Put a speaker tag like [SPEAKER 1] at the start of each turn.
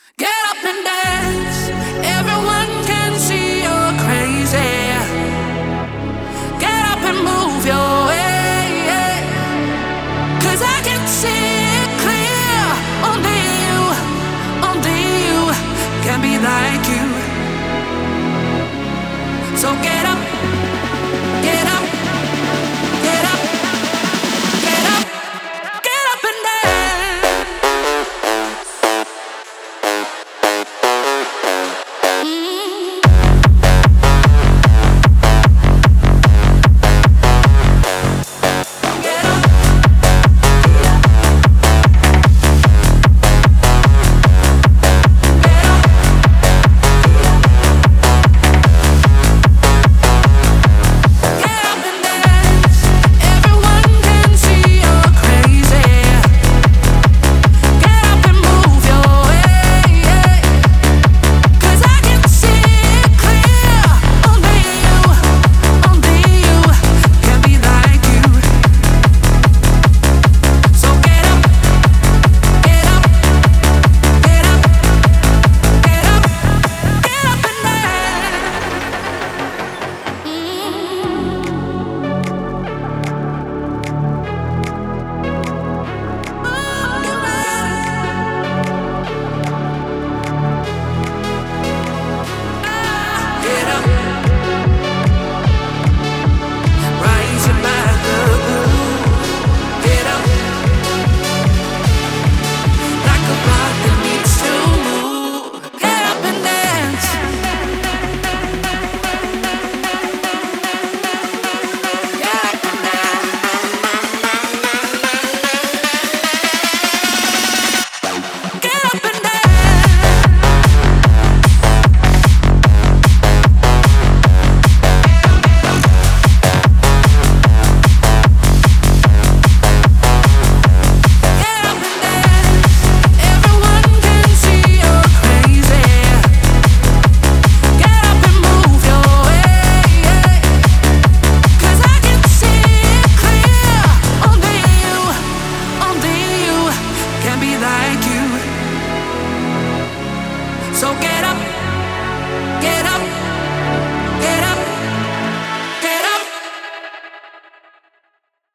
[SPEAKER 1] Get up and dance. Everyone can see you're crazy. Get up and move your way. 'Cause I can see it clear. Only you can be like you. So get up, get up, get up, get up, get up and dance. So get up, get up.